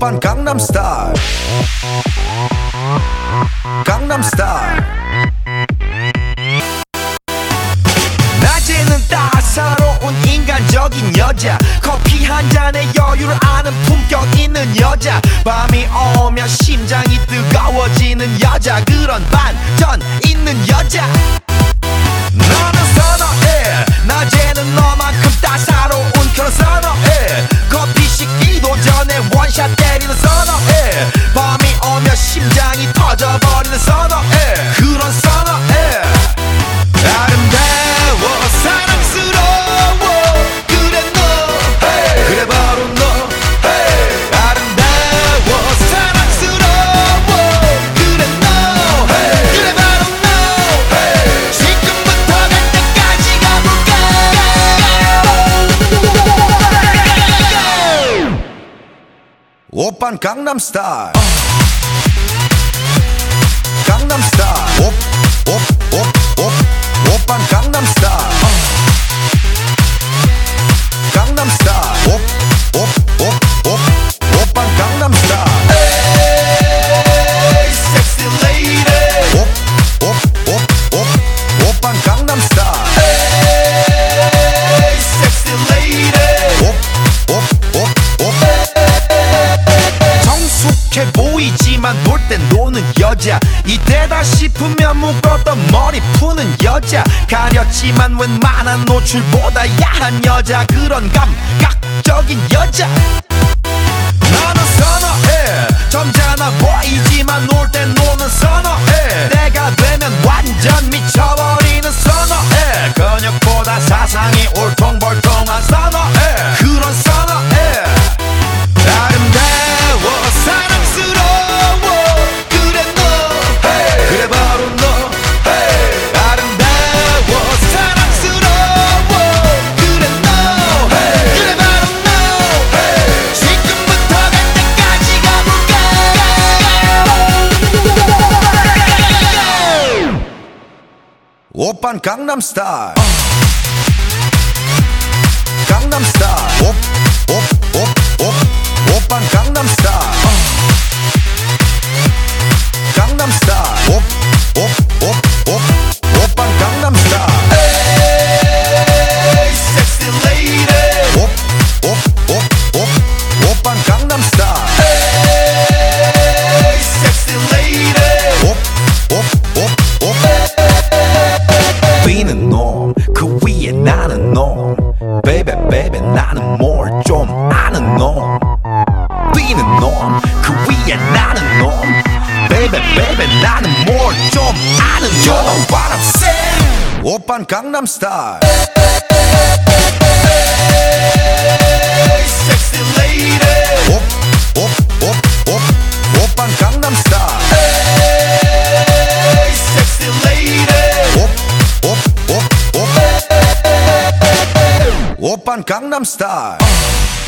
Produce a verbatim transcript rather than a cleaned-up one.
오빤 강남스타일 강남스타일 낮에는 따사로운 인간적인 여자 커피 한 잔에 여유를 아는 품격 있는 여자 밤이 오면 심장이 뜨거워지는 여자 그런 반전 있는 여자 너는 선어해 낮에는 너만큼 따사로운 그런 선어해 커피 식기도 전에 원샷 때리는 선어해 밤이 오면 심장이 터져버리는 선어해 그런 선어해 아름다워 사랑스러워 그래 너 hey. 그래 바로 너 hey. 아름다워 사랑스러워 그래 너 hey. 그래 바로 너 hey. 지금부터 갈 때까지 가볼까 오빤 강남스타일 강남스타일 옵옵옵옵 오빤 강남스타일 강남스타일 옵옵옵옵 오빤 강남스타일 에이 섹시 레이디 옵옵옵옵 오빤 강남스타일 에이 섹시 레이디 옵옵옵옵 성숙해 보이지만 놀 땐 노는 여자 이때다 싶으면 묶었던 머리 푸는 여자 가렸지만 웬만한 노출보다 야한 여자 그런 감각적인 여자 나는 선어해 점잖아 보이지만 놀 땐 노는 선어해 내가 되면 완전 미쳐버리는 선어해 근육보다 사상이 울퉁불퉁한 선어해 그런 선어해 아름다워 사랑스러워 그래 너 hey. 그래 바로 너 hey. 아름다워 사랑스러워 그래 너 hey. 그래 바로 너 hey. 지금부터 갈 때까지 가볼까 오빤 강남스타일 강남스타일 옵옵옵옵 오빤 강남스타일 강남스타일 옵옵옵옵 오빤 강남스타일 에이 섹시 레이디 옵옵옵옵 오빤 강남스타일 에이 섹시 레이디 옵옵옵옵 뛰는 놈 그 위에 나는 놈 베이베 베이베 나는 뭘 좀 아는 놈 뛰는 놈 그 위에 나는 놈 베이베 베이베 나는 뭘 좀 아는 놈 You know what I'm saying 오빤 강남스타일 섹시 레이디 옵옵옵옵 오빤 강남스타일 섹시 레이디 옵옵옵옵 오빤 강남스타일